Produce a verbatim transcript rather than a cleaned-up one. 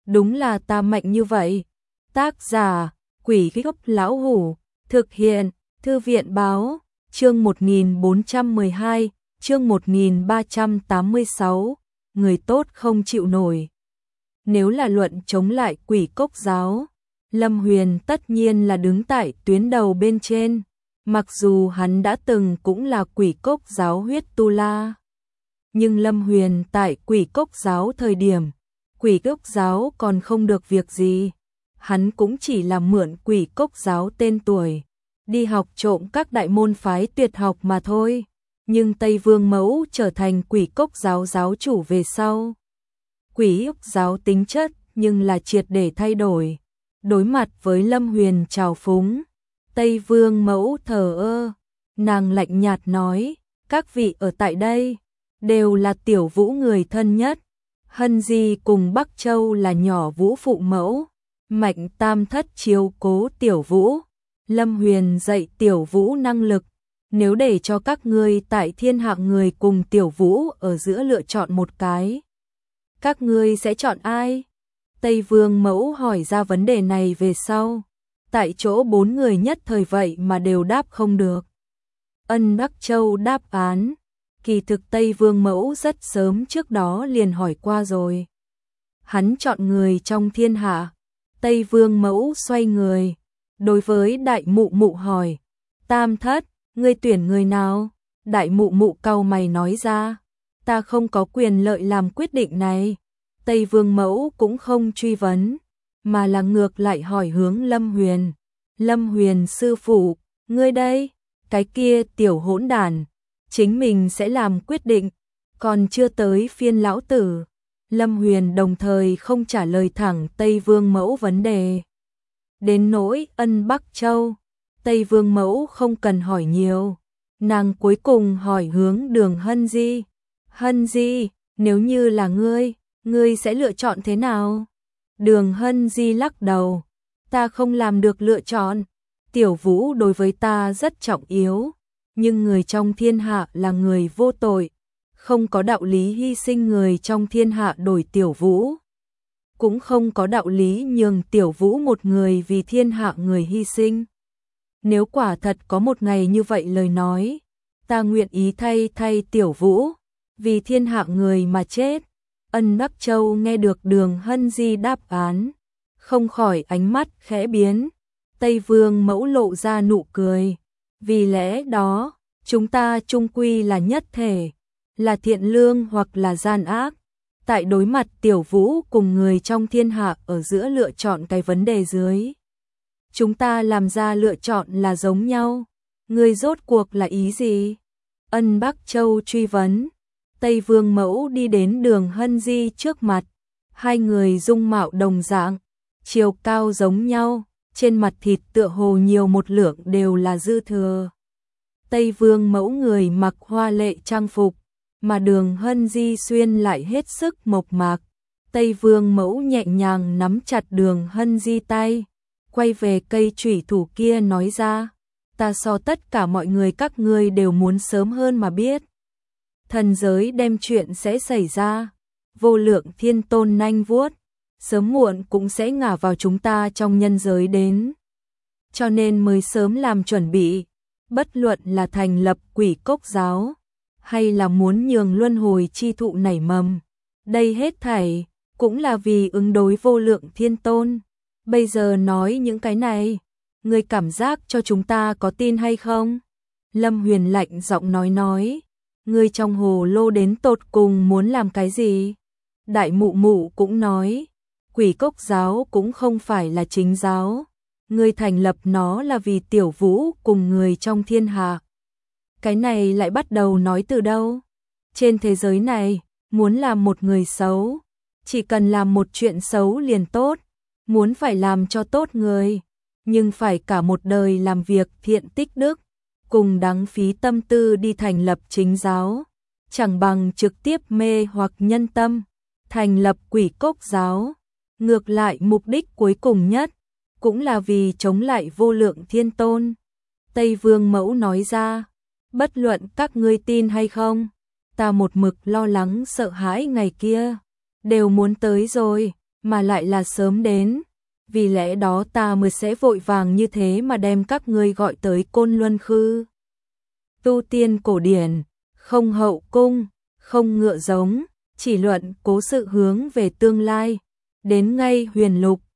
đúng là ta mạnh như vậy. Tác giả, Quỷ Gốc Lão Hủ, thực hiện, Thư viện Báo, chương một nghìn bốn trăm mười hai, chương một nghìn ba trăm tám mươi sáu, người tốt không chịu nổi. Nếu là luận chống lại Quỷ Cốc giáo, Lâm Huyền tất nhiên là đứng tại tuyến đầu bên trên, mặc dù hắn đã từng cũng là Quỷ Cốc giáo huyết tu la. Nhưng Lâm Huyền tại Quỷ Cốc giáo thời điểm, Quỷ Cốc giáo còn không được việc gì, hắn cũng chỉ là mượn Quỷ Cốc giáo tên tuổi, đi học trộm các đại môn phái tuyệt học mà thôi. Nhưng Tây Vương Mẫu trở thành Quỷ Cốc giáo giáo chủ về sau, Quỷ Cốc giáo tính chất nhưng là triệt để thay đổi. Đối mặt với Lâm Huyền trào phúng, Tây Vương Mẫu thờ ơ, nàng lạnh nhạt nói, các vị ở tại đây đều là Tiểu Vũ người thân nhất, Hân Di cùng Bắc Châu là nhỏ Vũ phụ mẫu, Mạnh Tam Thất chiếu cố Tiểu Vũ, Lâm Huyền dạy Tiểu Vũ năng lực, nếu để cho các ngươi tại thiên hạ người cùng Tiểu Vũ ở giữa lựa chọn một cái, các ngươi sẽ chọn ai? Tây Vương Mẫu hỏi ra vấn đề này về sau, tại chỗ bốn người nhất thời vậy mà đều đáp không được. Ân Bắc Châu đáp án, kỳ thực Tây Vương Mẫu rất sớm trước đó liền hỏi qua rồi. Hắn chọn người trong thiên hạ. Tây Vương Mẫu xoay người, đối với Đại Mụ Mụ hỏi, Tam Thất, ngươi tuyển người nào? Đại Mụ Mụ cau mày nói ra, ta không có quyền lợi làm quyết định này. Tây Vương Mẫu cũng không truy vấn, mà là ngược lại hỏi hướng Lâm Huyền. Lâm Huyền sư phụ, ngươi đây, cái kia tiểu hỗn đản, chính mình sẽ làm quyết định, còn chưa tới phiên lão tử. Lâm Huyền đồng thời không trả lời thẳng Tây Vương Mẫu vấn đề. Đến nỗi Ân Bắc Châu, Tây Vương Mẫu không cần hỏi nhiều, nàng cuối cùng hỏi hướng Đường Hân Di. Hân Di, nếu như là ngươi, ngươi sẽ lựa chọn thế nào? Đường Hân Di lắc đầu, ta không làm được lựa chọn, Tiểu Vũ đối với ta rất trọng yếu, nhưng người trong thiên hạ là người vô tội, không có đạo lý hy sinh người trong thiên hạ đổi Tiểu Vũ, cũng không có đạo lý nhường Tiểu Vũ một người vì thiên hạ người hy sinh. Nếu quả thật có một ngày như vậy lời nói, ta nguyện ý thay thay Tiểu Vũ, vì thiên hạ người mà chết. Ân Bắc Châu nghe được Đường Hân Di đáp án, không khỏi ánh mắt khẽ biến. Tây Vương Mẫu lộ ra nụ cười, vì lẽ đó, chúng ta chung quy là nhất thể, là thiện lương hoặc là gian ác. Tại đối mặt Tiểu Vũ cùng người trong thiên hạ ở giữa lựa chọn cái vấn đề dưới, chúng ta làm ra lựa chọn là giống nhau. Ngươi rốt cuộc là ý gì? Ân Bắc Châu truy vấn. Tây Vương Mẫu đi đến Đường Hân Di trước mặt, hai người dung mạo đồng dạng, chiều cao giống nhau, trên mặt thịt tựa hồ nhiều một lượng đều là dư thừa. Tây Vương Mẫu người mặc hoa lệ trang phục, mà Đường Hân Di xuyên lại hết sức mộc mạc. Tây Vương Mẫu nhẹ nhàng nắm chặt Đường Hân Di tay, quay về cây chủy thủ kia nói ra, ta so tất cả mọi người các ngươi đều muốn sớm hơn mà biết. Thần giới đem chuyện sẽ xảy ra, vô lượng thiên tôn nanh vuốt, sớm muộn cũng sẽ ngả vào chúng ta trong nhân giới đến. Cho nên mới sớm làm chuẩn bị, bất luận là thành lập Quỷ Cốc giáo, hay là muốn nhường luân hồi chi thụ nảy mầm. Đây hết thảy, cũng là vì ứng đối vô lượng thiên tôn. Bây giờ nói những cái này, ngươi cảm giác cho chúng ta có tin hay không? Lâm Huyền lạnh giọng nói nói, ngươi trong hồ lô đến tột cùng muốn làm cái gì? Đại Mụ Mụ cũng nói, Quỷ Cốc giáo cũng không phải là chính giáo, ngươi thành lập nó là vì Tiểu Vũ cùng người trong thiên hạ. Cái này lại bắt đầu nói từ đâu? Trên thế giới này, muốn làm một người xấu, chỉ cần làm một chuyện xấu liền tốt, muốn phải làm cho tốt người, nhưng phải cả một đời làm việc thiện tích đức, cùng đáng phí tâm tư đi thành lập chính giáo, chẳng bằng trực tiếp mê hoặc nhân tâm, thành lập Quỷ Cốc giáo. Ngược lại mục đích cuối cùng nhất, cũng là vì chống lại vô lượng thiên tôn. Tây Vương Mẫu nói ra, bất luận các ngươi tin hay không, ta một mực lo lắng sợ hãi ngày kia, đều muốn tới rồi, mà lại là sớm đến, vì lẽ đó ta mới sẽ vội vàng như thế mà đem các ngươi gọi tới Côn Luân Khư. Tu tiên cổ điển, không hậu cung, không ngựa giống, chỉ luận cố sự hướng về tương lai, đến ngay huyền lục,